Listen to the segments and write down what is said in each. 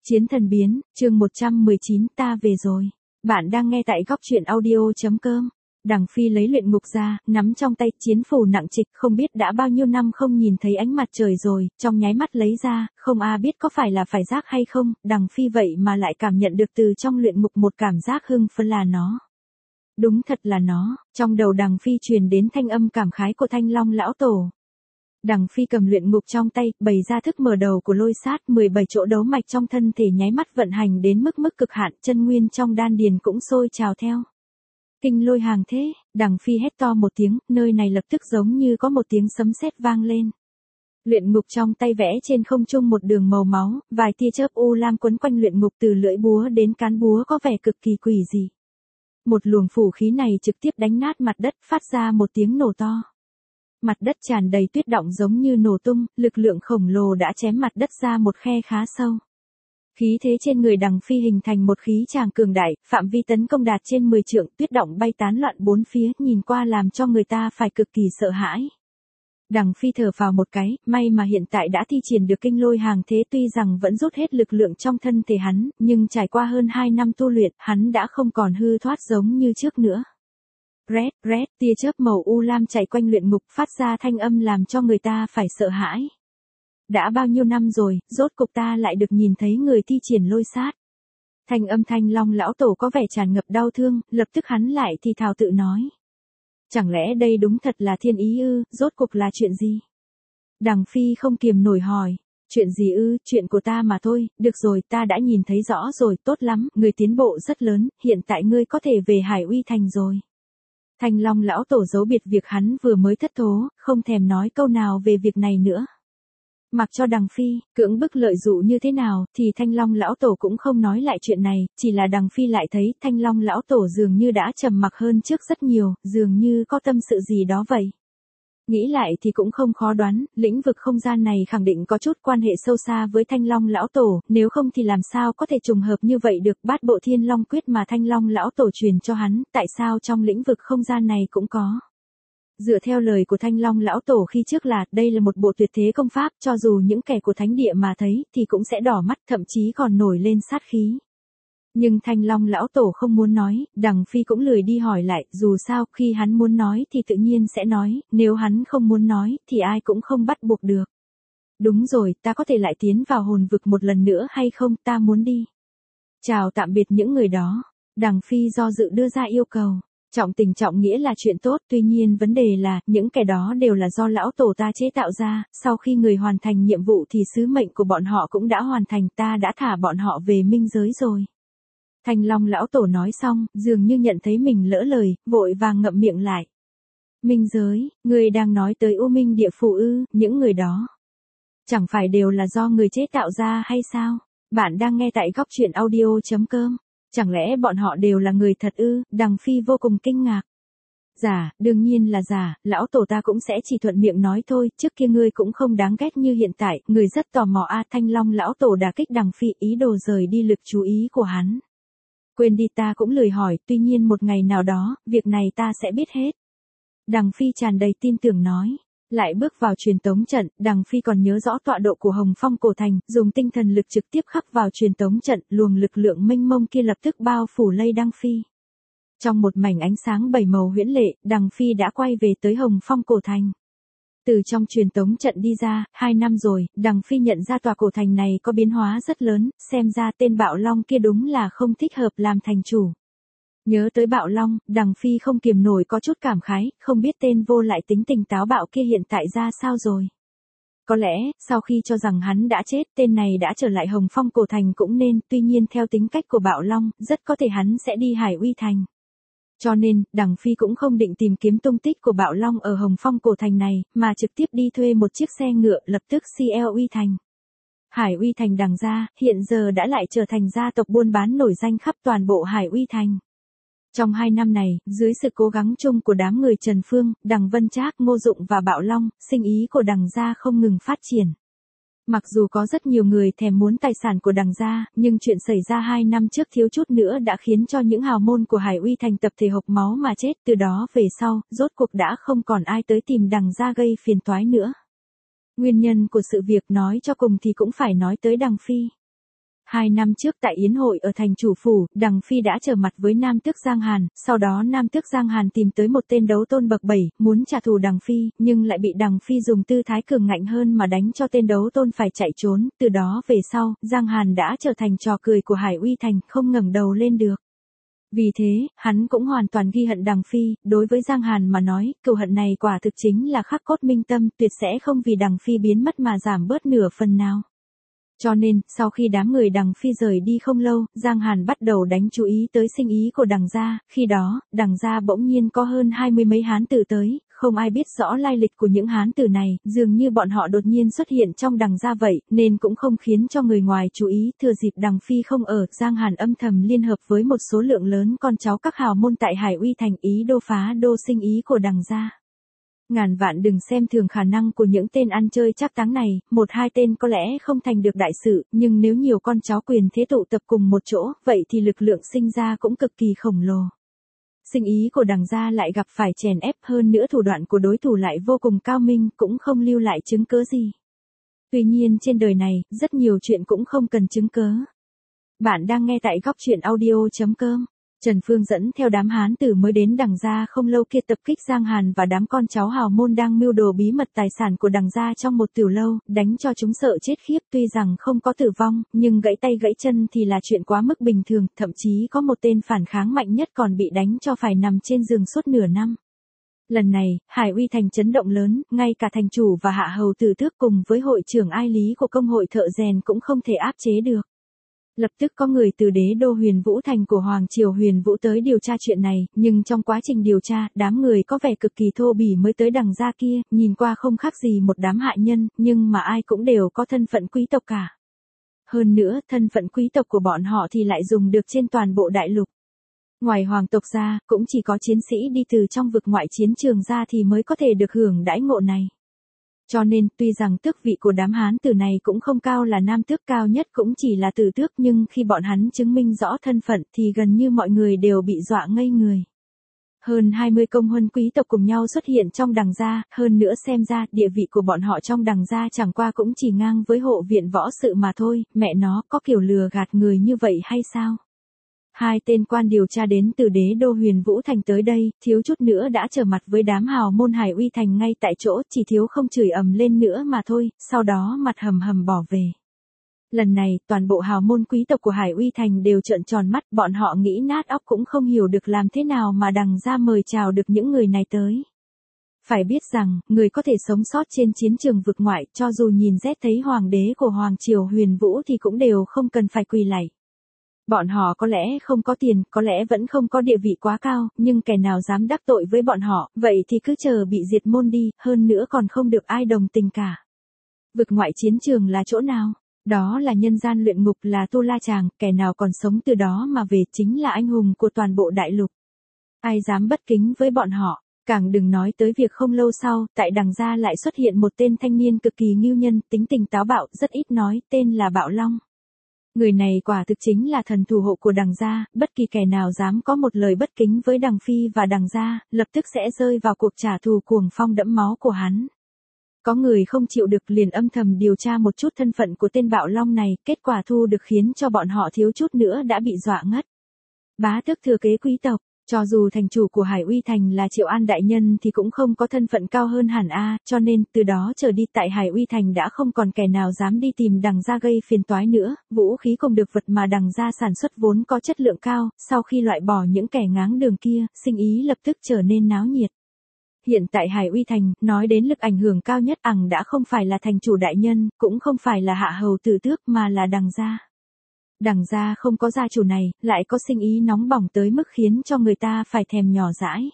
Chiến thần biến, chương 119, ta về rồi. Bạn đang nghe tại góc truyện audio.com. Đằng Phi lấy luyện ngục ra, nắm trong tay chiến phù nặng trịch, không biết đã bao nhiêu năm không nhìn thấy ánh mặt trời rồi, trong nháy mắt lấy ra, không biết có phải là phải giác hay không, Đằng Phi vậy mà lại cảm nhận được từ trong luyện ngục một cảm giác hưng phấn là nó. Đúng thật là nó, trong đầu Đằng Phi truyền đến thanh âm cảm khái của Thanh Long lão tổ. Đằng Phi cầm luyện ngục trong tay, bày ra thức mở đầu của lôi sát, 17 chỗ đấu mạch trong thân thể nháy mắt vận hành đến mức cực hạn, chân nguyên trong đan điền cũng sôi trào theo. Kinh lôi hàng thế, Đằng Phi hét to một tiếng, nơi này lập tức giống như có một tiếng sấm sét vang lên. Luyện ngục trong tay vẽ trên không trung một đường màu máu, vài tia chớp u lam quấn quanh luyện ngục từ lưỡi búa đến cán búa có vẻ cực kỳ quỷ dị. Một luồng phủ khí này trực tiếp đánh nát mặt đất, phát ra một tiếng nổ to. Mặt đất tràn đầy tuyết đọng giống như nổ tung, lực lượng khổng lồ đã chém mặt đất ra một khe khá sâu. Khí thế trên người Đằng Phi hình thành một khí tràng cường đại, phạm vi tấn công đạt trên 10 trượng, tuyết đọng bay tán loạn bốn phía, nhìn qua làm cho người ta phải cực kỳ sợ hãi. Đằng Phi thở phào một cái, may mà hiện tại đã thi triển được kinh lôi hàng thế, tuy rằng vẫn rút hết lực lượng trong thân thể hắn, nhưng trải qua hơn 2 năm tu luyện, hắn đã không còn hư thoát giống như trước nữa. Rét, rét, tia chớp màu u lam chạy quanh luyện ngục, phát ra thanh âm làm cho người ta phải sợ hãi. Đã bao nhiêu năm rồi, rốt cục ta lại được nhìn thấy người thi triển lôi sát. Thanh âm Thanh Long lão tổ có vẻ tràn ngập đau thương, lập tức hắn lại thì thào tự nói. Chẳng lẽ đây đúng thật là thiên ý ư, rốt cục là chuyện gì? Đằng Phi không kiềm nổi hỏi. Chuyện gì ư, chuyện của ta mà thôi, được rồi, ta đã nhìn thấy rõ rồi, tốt lắm, người tiến bộ rất lớn, hiện tại ngươi có thể về Hải Uy Thành rồi. Thanh Long lão tổ giấu biệt việc hắn vừa mới thất thố, không thèm nói câu nào về việc này nữa. Mặc cho Đằng Phi, cưỡng bức lợi dụ như thế nào, thì Thanh Long lão tổ cũng không nói lại chuyện này, chỉ là Đằng Phi lại thấy Thanh Long lão tổ dường như đã trầm mặc hơn trước rất nhiều, dường như có tâm sự gì đó vậy. Nghĩ lại thì cũng không khó đoán, lĩnh vực không gian này khẳng định có chút quan hệ sâu xa với Thanh Long lão tổ, nếu không thì làm sao có thể trùng hợp như vậy được. Bát bộ Thiên Long quyết mà Thanh Long lão tổ truyền cho hắn, tại sao trong lĩnh vực không gian này cũng có. Dựa theo lời của Thanh Long lão tổ khi trước là, đây là một bộ tuyệt thế công pháp, cho dù những kẻ của thánh địa mà thấy, thì cũng sẽ đỏ mắt, thậm chí còn nổi lên sát khí. Nhưng Thanh Long lão tổ không muốn nói, Đằng Phi cũng lười đi hỏi lại, dù sao, khi hắn muốn nói thì tự nhiên sẽ nói, nếu hắn không muốn nói, thì ai cũng không bắt buộc được. Đúng rồi, ta có thể lại tiến vào hồn vực một lần nữa hay không, ta muốn đi. Chào tạm biệt những người đó. Đằng Phi do dự đưa ra yêu cầu. Trọng tình trọng nghĩa là chuyện tốt, tuy nhiên vấn đề là, những kẻ đó đều là do lão tổ ta chế tạo ra, sau khi người hoàn thành nhiệm vụ thì sứ mệnh của bọn họ cũng đã hoàn thành, ta đã thả bọn họ về minh giới rồi. Thanh Long lão tổ nói xong, dường như nhận thấy mình lỡ lời, vội vàng ngậm miệng lại. Minh giới, người đang nói tới U Minh địa phủ ư, những người đó. Chẳng phải đều là do người chế tạo ra hay sao? Bạn đang nghe tại góc truyện audio.com. Chẳng lẽ bọn họ đều là người thật ư? Đằng Phi vô cùng kinh ngạc. Giả, đương nhiên là giả, lão tổ ta cũng sẽ chỉ thuận miệng nói thôi, trước kia ngươi cũng không đáng ghét như hiện tại, người rất tò mò Thanh Long lão tổ đả kích Đằng Phi, ý đồ rời đi lực chú ý của hắn. Quên đi, ta cũng lười hỏi, tuy nhiên một ngày nào đó, việc này ta sẽ biết hết. Đằng Phi tràn đầy tin tưởng nói. Lại bước vào truyền tống trận, Đằng Phi còn nhớ rõ tọa độ của Hồng Phong cổ thành, dùng tinh thần lực trực tiếp khắc vào truyền tống trận, luồng lực lượng mênh mông kia lập tức bao phủ lây Đằng Phi. Trong một mảnh ánh sáng bảy màu huyễn lệ, Đằng Phi đã quay về tới Hồng Phong cổ thành. Từ trong truyền tống trận đi ra, 2 năm rồi, Đằng Phi nhận ra tòa cổ thành này có biến hóa rất lớn, xem ra tên Bạo Long kia đúng là không thích hợp làm thành chủ. Nhớ tới Bạo Long, Đằng Phi không kiềm nổi có chút cảm khái, không biết tên vô lại tính tình táo bạo kia hiện tại ra sao rồi. Có lẽ, sau khi cho rằng hắn đã chết, tên này đã trở lại Hồng Phong cổ thành cũng nên, tuy nhiên theo tính cách của Bạo Long, rất có thể hắn sẽ đi Hải Uy Thành. Cho nên, Đằng Phi cũng không định tìm kiếm tung tích của Bạo Long ở Hồng Phong cổ thành này, mà trực tiếp đi thuê một chiếc xe ngựa, lập tức CL Uy Thành. Hải Uy Thành Đằng gia, hiện giờ đã lại trở thành gia tộc buôn bán nổi danh khắp toàn bộ Hải Uy Thành. Trong 2 năm này, dưới sự cố gắng chung của đám người Trần Phương, Đằng Vân Trác, Ngô Dụng và Bạo Long, sinh ý của Đằng gia không ngừng phát triển. Mặc dù có rất nhiều người thèm muốn tài sản của Đằng gia, nhưng chuyện xảy ra 2 năm trước thiếu chút nữa đã khiến cho những hào môn của Hải Uy Thành tập thể hộc máu mà chết, từ đó về sau, rốt cuộc đã không còn ai tới tìm Đằng gia gây phiền toái nữa. Nguyên nhân của sự việc nói cho cùng thì cũng phải nói tới Đằng Phi. 2 năm trước tại yến hội ở thành chủ phủ, Đằng Phi đã trở mặt với Nam Tước Giang Hàn, sau đó Nam Tước Giang Hàn tìm tới một tên đấu tôn bậc 7, muốn trả thù Đằng Phi, nhưng lại bị Đằng Phi dùng tư thái cường ngạnh hơn mà đánh cho tên đấu tôn phải chạy trốn, từ đó về sau, Giang Hàn đã trở thành trò cười của Hải Uy Thành, không ngẩng đầu lên được. Vì thế, hắn cũng hoàn toàn ghi hận Đằng Phi, đối với Giang Hàn mà nói, cừu hận này quả thực chính là khắc cốt minh tâm, tuyệt sẽ không vì Đằng Phi biến mất mà giảm bớt nửa phần nào. Cho nên, sau khi đám người Đằng Phi rời đi không lâu, Giang Hàn bắt đầu đánh chú ý tới sinh ý của Đằng gia, khi đó, Đằng gia bỗng nhiên có hơn 20 mấy hán tử tới, không ai biết rõ lai lịch của những hán tử này, dường như bọn họ đột nhiên xuất hiện trong Đằng gia vậy, nên cũng không khiến cho người ngoài chú ý, thừa dịp Đằng Phi không ở, Giang Hàn âm thầm liên hợp với một số lượng lớn con cháu các hào môn tại Hải Uy Thành ý đô phá đô sinh ý của Đằng gia. Ngàn vạn đừng xem thường khả năng của những tên ăn chơi trác táng này, 1-2 tên có lẽ không thành được đại sự, nhưng nếu nhiều con cháu quyền thế tụ tập cùng một chỗ, vậy thì lực lượng sinh ra cũng cực kỳ khổng lồ. Sinh ý của Đằng gia lại gặp phải chèn ép, hơn nữa thủ đoạn của đối thủ lại vô cùng cao minh, cũng không lưu lại chứng cớ gì. Tuy nhiên trên đời này, rất nhiều chuyện cũng không cần chứng cớ. Bạn đang nghe tại góc truyện audio.com. Trần Phương dẫn theo đám hán tử mới đến Đằng gia không lâu kia tập kích Giang Hàn và đám con cháu hào môn đang mưu đồ bí mật tài sản của Đằng gia trong một tiểu lâu, đánh cho chúng sợ chết khiếp, tuy rằng không có tử vong, nhưng gãy tay gãy chân thì là chuyện quá mức bình thường, thậm chí có một tên phản kháng mạnh nhất còn bị đánh cho phải nằm trên giường suốt nửa năm. Lần này, Hải Uy Thành chấn động lớn, ngay cả thành chủ và hạ hầu tử tước cùng với hội trưởng ai lý của công hội thợ rèn cũng không thể áp chế được. Lập tức có người từ đế đô Huyền Vũ Thành của Hoàng Triều Huyền Vũ tới điều tra chuyện này, nhưng trong quá trình điều tra, đám người có vẻ cực kỳ thô bỉ mới tới Đằng gia kia, nhìn qua không khác gì một đám hại nhân, nhưng mà ai cũng đều có thân phận quý tộc cả. Hơn nữa, thân phận quý tộc của bọn họ thì lại dùng được trên toàn bộ đại lục. Ngoài hoàng tộc ra, cũng chỉ có chiến sĩ đi từ trong vực ngoại chiến trường ra thì mới có thể được hưởng đãi ngộ này. Cho nên, tuy rằng tước vị của đám hán tử này cũng không cao là nam tước, cao nhất cũng chỉ là tử tước, nhưng khi bọn hắn chứng minh rõ thân phận thì gần như mọi người đều bị dọa ngây người. Hơn 20 công huân quý tộc cùng nhau xuất hiện trong Đằng gia, hơn nữa xem ra địa vị của bọn họ trong Đằng gia chẳng qua cũng chỉ ngang với hộ viện võ sự mà thôi, mẹ nó có kiểu lừa gạt người như vậy hay sao? 2 tên quan điều tra đến từ đế đô Huyền Vũ Thành tới đây, thiếu chút nữa đã trở mặt với đám hào môn Hải Uy Thành ngay tại chỗ, chỉ thiếu không chửi ầm lên nữa mà thôi, sau đó mặt hầm hầm bỏ về. Lần này, toàn bộ hào môn quý tộc của Hải Uy Thành đều trợn tròn mắt, bọn họ nghĩ nát óc cũng không hiểu được làm thế nào mà Đằng gia mời chào được những người này tới. Phải biết rằng, người có thể sống sót trên chiến trường vực ngoại, cho dù nhìn rét thấy hoàng đế của Hoàng Triều Huyền Vũ thì cũng đều không cần phải quỳ lạy. Bọn họ có lẽ không có tiền, có lẽ vẫn không có địa vị quá cao, nhưng kẻ nào dám đắc tội với bọn họ, vậy thì cứ chờ bị diệt môn đi, hơn nữa còn không được ai đồng tình cả. Vực ngoại chiến trường là chỗ nào? Đó là nhân gian luyện ngục, là Tu La Tràng, kẻ nào còn sống từ đó mà về chính là anh hùng của toàn bộ đại lục. Ai dám bất kính với bọn họ? Càng đừng nói tới việc không lâu sau, tại Đằng gia lại xuất hiện một tên thanh niên cực kỳ ngưu nhân, tính tình táo bạo, rất ít nói, tên là Bạo Long. Người này quả thực chính là thần thủ hộ của Đằng gia, bất kỳ kẻ nào dám có một lời bất kính với Đằng Phi và Đằng gia, lập tức sẽ rơi vào cuộc trả thù cuồng phong đẫm máu của hắn. Có người không chịu được liền âm thầm điều tra một chút thân phận của tên Bạo Long này, kết quả thu được khiến cho bọn họ thiếu chút nữa đã bị dọa ngất. Bá tước thừa kế quý tộc, cho dù thành chủ của Hải Uy Thành là Triệu An đại nhân thì cũng không có thân phận cao hơn hẳn a, cho nên từ đó trở đi tại Hải Uy Thành đã không còn kẻ nào dám đi tìm Đằng gia gây phiền toái nữa, vũ khí cùng được vật mà Đằng gia sản xuất vốn có chất lượng cao, sau khi loại bỏ những kẻ ngáng đường kia, sinh ý lập tức trở nên náo nhiệt. Hiện tại Hải Uy Thành, nói đến lực ảnh hưởng cao nhất đã không phải là thành chủ đại nhân, cũng không phải là hạ hầu tử tước mà là Đằng gia. Đằng gia không có gia chủ này, lại có sinh ý nóng bỏng tới mức khiến cho người ta phải thèm nhỏ dãi.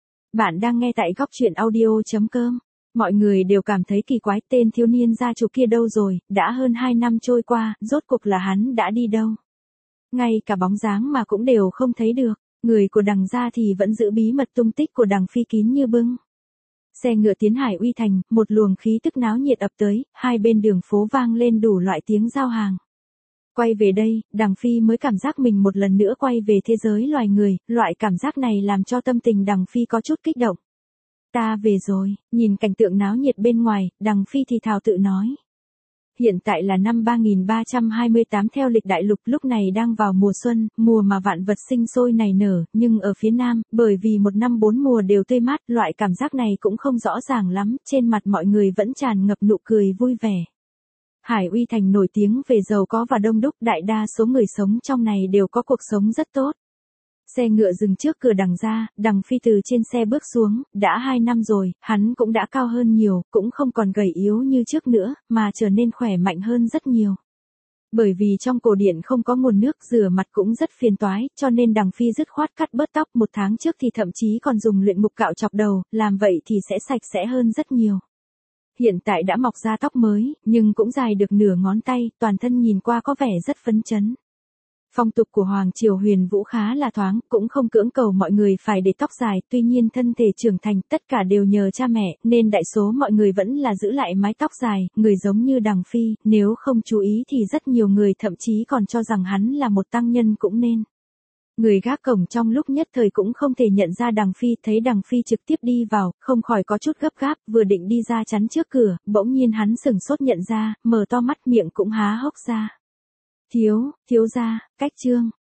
Bạn đang nghe tại góc truyện audio.com. Mọi người đều cảm thấy kỳ quái, tên thiếu niên gia chủ kia đâu rồi, đã hơn 2 năm trôi qua, rốt cuộc là hắn đã đi đâu. Ngay cả bóng dáng mà cũng đều không thấy được, người của Đằng gia thì vẫn giữ bí mật tung tích của Đằng Phi kín như bưng. Xe ngựa tiến Hải Uy Thành, một luồng khí tức náo nhiệt ập tới, hai bên đường phố vang lên đủ loại tiếng giao hàng. Quay về đây, Đằng Phi mới cảm giác mình một lần nữa quay về thế giới loài người, loại cảm giác này làm cho tâm tình Đằng Phi có chút kích động. Ta về rồi, nhìn cảnh tượng náo nhiệt bên ngoài, Đằng Phi thì thào tự nói. Hiện tại là năm 3328 theo lịch đại lục, lúc này đang vào mùa xuân, mùa mà vạn vật sinh sôi nảy nở, nhưng ở phía Nam, bởi vì một năm 4 mùa đều tươi mát, loại cảm giác này cũng không rõ ràng lắm, trên mặt mọi người vẫn tràn ngập nụ cười vui vẻ. Hải Uy Thành nổi tiếng về giàu có và đông đúc, đại đa số người sống trong này đều có cuộc sống rất tốt. Xe ngựa dừng trước cửa Đằng gia, Đằng Phi từ trên xe bước xuống, đã 2 năm rồi, hắn cũng đã cao hơn nhiều, cũng không còn gầy yếu như trước nữa, mà trở nên khỏe mạnh hơn rất nhiều. Bởi vì trong cổ điện không có nguồn nước rửa mặt cũng rất phiền toái, cho nên Đằng Phi dứt khoát cắt bớt tóc, 1 tháng trước thì thậm chí còn dùng luyện mục cạo chọc đầu, làm vậy thì sẽ sạch sẽ hơn rất nhiều. Hiện tại đã mọc ra tóc mới, nhưng cũng dài được nửa ngón tay, toàn thân nhìn qua có vẻ rất phấn chấn. Phong tục của Hoàng Triều Huyền Vũ khá là thoáng, cũng không cưỡng cầu mọi người phải để tóc dài, tuy nhiên thân thể trưởng thành, tất cả đều nhờ cha mẹ, nên đại số mọi người vẫn là giữ lại mái tóc dài, người giống như Đằng Phi, nếu không chú ý thì rất nhiều người thậm chí còn cho rằng hắn là một tăng nhân cũng nên. Người gác cổng trong lúc nhất thời cũng không thể nhận ra Đằng Phi, thấy Đằng Phi trực tiếp đi vào, không khỏi có chút gấp gáp, vừa định đi ra chắn trước cửa, bỗng nhiên hắn sửng sốt nhận ra, mở to mắt, miệng cũng há hốc ra. Thiếu gia, cách Trương,